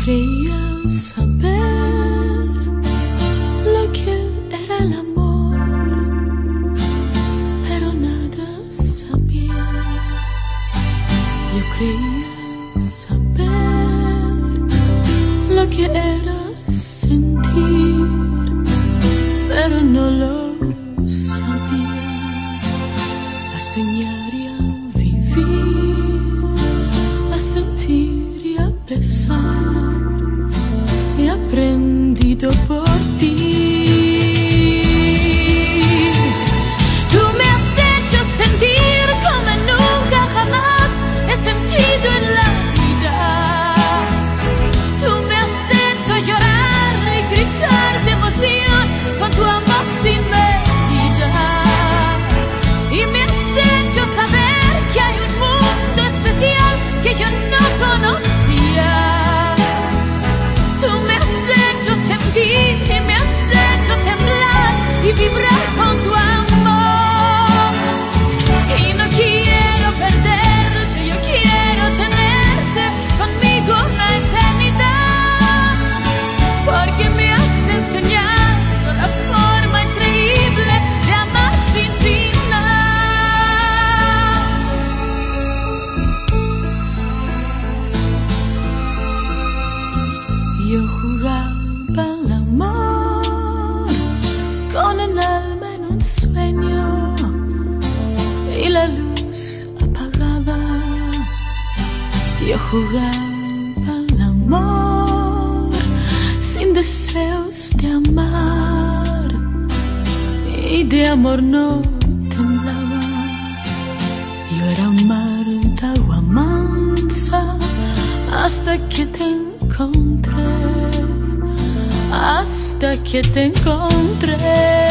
creía saber lo que era el amor, pero nada sabía. Yo creía saber lo que era sentir, pero no lo sabía. A soñar y a vivir, a sentir y a besar, he aprendido por ti. Tú me has hecho sentir como nunca jamás he sentido en la vida. Tú me has hecho llorar y gritar de emoción con tu amor sin medida. Y me has hecho saber que hay un mundo especial que yo no conocía. Tú me has hecho sentir y me has hecho temblar y vibrar con tu amor. Y no quiero perderte, yo quiero tenerte conmigo una eternidad, porque me has enseñado la forma increíble de amar sin final. Yo jugaba al amor con el alma en un sueño y la luz apagada. Yo jugaba al amor sin deseos de amar y de amor no temblaba. Yo era un mar de agua mansa hasta que te encontré, hasta que te encontré.